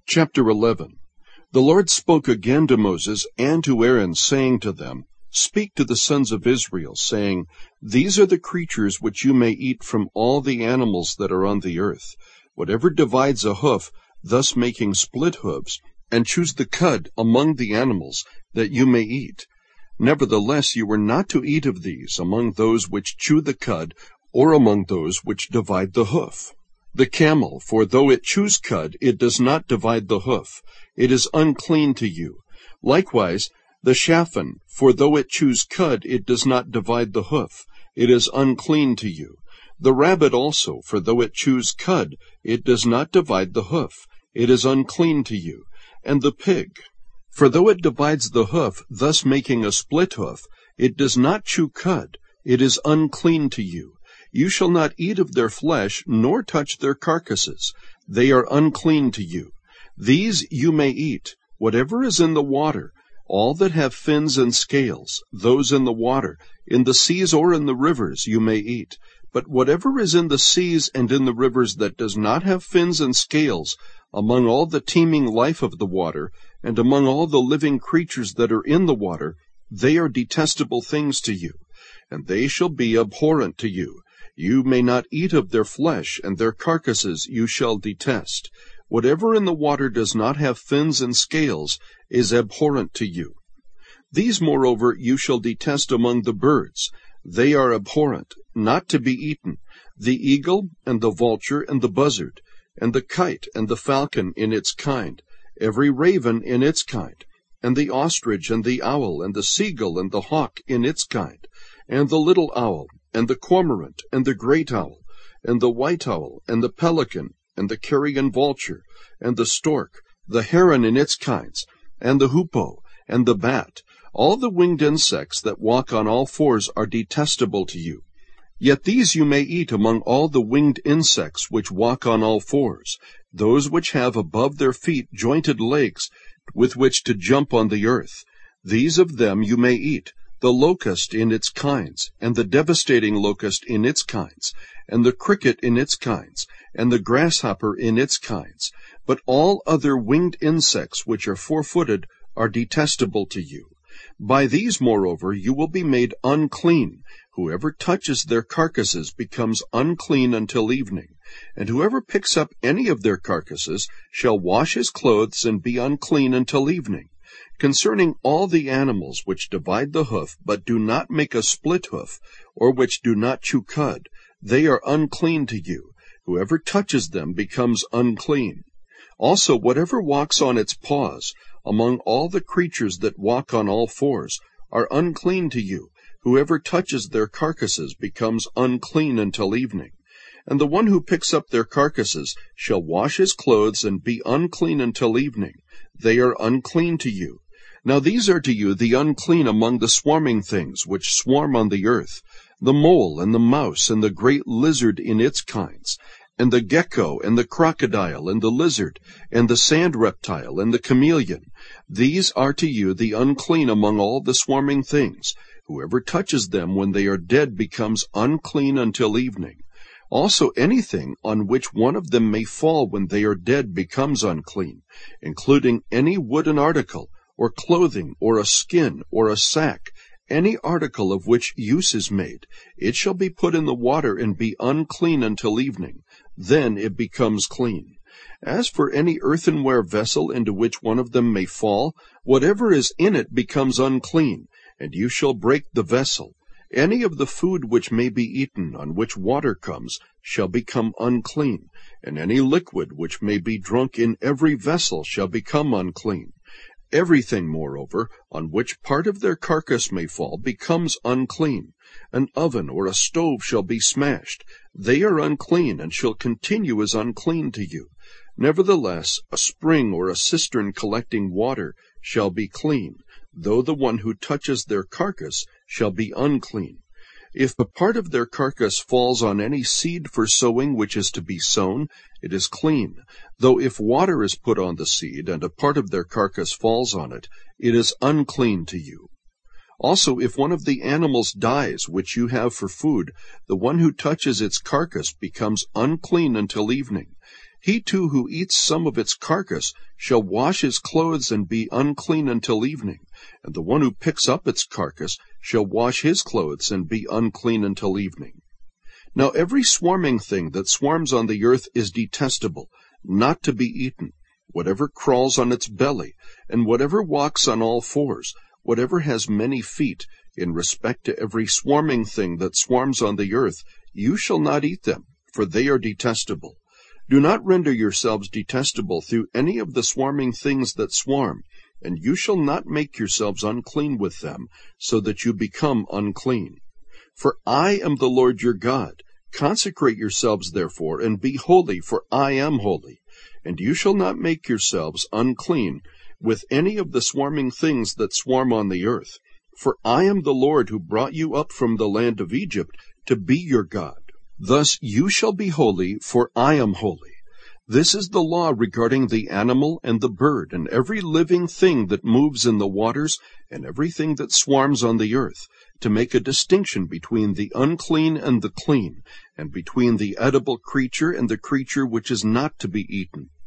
Chapter 11. The Lord spoke again to Moses and to Aaron, saying to them, Speak to the sons of Israel, saying, These are the creatures which you may eat from all the animals that are on the earth. Whatever divides a hoof, thus making split hoofs, and choose the cud among the animals, that you may eat. Nevertheless you are not to eat of these among those which chew the cud, or among those which divide the hoof. The camel, for though it chews cud, it does not divide the hoof. It is unclean to you. Likewise, the shaphan, for though it chews cud, it does not divide the hoof. It is unclean to you. The rabbit also, for though it chews cud, it does not divide the hoof. It is unclean to you. And the pig, for though it divides the hoof, thus making a split hoof, it does not chew cud. It is unclean to you. You shall not eat of their flesh, nor touch their carcasses. They are unclean to you. These you may eat, whatever is in the water, all that have fins and scales, those in the water, in the seas or in the rivers you may eat. But whatever is in the seas and in the rivers that does not have fins and scales, among all the teeming life of the water, and among all the living creatures that are in the water, they are detestable things to you, and they shall be abhorrent to you. You may not eat of their flesh, and their carcasses you shall detest. Whatever in the water does not have fins and scales is abhorrent to you. These, moreover, you shall detest among the birds. They are abhorrent, not to be eaten: the eagle, and the vulture, and the buzzard, and the kite, and the falcon in its kind, every raven in its kind, and the ostrich, and the owl, and the seagull, and the hawk in its kind, and the little owl, and the cormorant, and the great owl, and the white owl, and the pelican, and the carrion vulture, and the stork, the heron in its kinds, and the hoopoe, and the bat. All the winged insects that walk on all fours are detestable to you. Yet these you may eat among all the winged insects which walk on all fours, those which have above their feet jointed legs, with which to jump on the earth. These of them you may eat: the locust in its kinds, and the devastating locust in its kinds, and the cricket in its kinds, and the grasshopper in its kinds. But all other winged insects which are four-footed are detestable to you. By these, moreover, you will be made unclean. Whoever touches their carcasses becomes unclean until evening. And whoever picks up any of their carcasses shall wash his clothes and be unclean until evening. Concerning all the animals which divide the hoof, but do not make a split hoof, or which do not chew cud, they are unclean to you. Whoever touches them becomes unclean. Also whatever walks on its paws, among all the creatures that walk on all fours, are unclean to you. Whoever touches their carcasses becomes unclean until evening. And the one who picks up their carcasses shall wash his clothes and be unclean until evening. They are unclean to you. Now these are to you the unclean among the swarming things which swarm on the earth: the mole, and the mouse, and the great lizard in its kinds, and the gecko, and the crocodile, and the lizard, and the sand reptile, and the chameleon. These are to you the unclean among all the swarming things. Whoever touches them when they are dead becomes unclean until evening. Also anything on which one of them may fall when they are dead becomes unclean, including any wooden article, or clothing, or a skin, or a sack, any article of which use is made. It shall be put in the water and be unclean until evening. Then it becomes clean. As for any earthenware vessel into which one of them may fall, whatever is in it becomes unclean, and you shall break the vessel. Any of the food which may be eaten, on which water comes, shall become unclean, and any liquid which may be drunk in every vessel shall become unclean. Everything, moreover, on which part of their carcass may fall becomes unclean. An oven or a stove shall be smashed. They are unclean, and shall continue as unclean to you. Nevertheless, a spring or a cistern collecting water shall be clean, though the one who touches their carcass shall be unclean. If a part of their carcass falls on any seed for sowing which is to be sown, it is clean, though if water is put on the seed, and a part of their carcass falls on it, it is unclean to you. Also, if one of the animals dies which you have for food, the one who touches its carcass becomes unclean until evening. He too who eats some of its carcass shall wash his clothes and be unclean until evening, and the one who picks up its carcass shall wash his clothes and be unclean until evening. Now every swarming thing that swarms on the earth is detestable, not to be eaten, whatever crawls on its belly, and whatever walks on all fours, whatever has many feet. In respect to every swarming thing that swarms on the earth, you shall not eat them, for they are detestable. Do not render yourselves detestable through any of the swarming things that swarm, and you shall not make yourselves unclean with them, so that you become unclean. For I am the Lord your God. Consecrate yourselves therefore, and be holy, for I am holy. And you shall not make yourselves unclean with any of the swarming things that swarm on the earth. For I am the Lord who brought you up from the land of Egypt to be your God. Thus you shall be holy, for I am holy. This is the law regarding the animal and the bird, and every living thing that moves in the waters, and everything that swarms on the earth, to make a distinction between the unclean and the clean, and between the edible creature and the creature which is not to be eaten.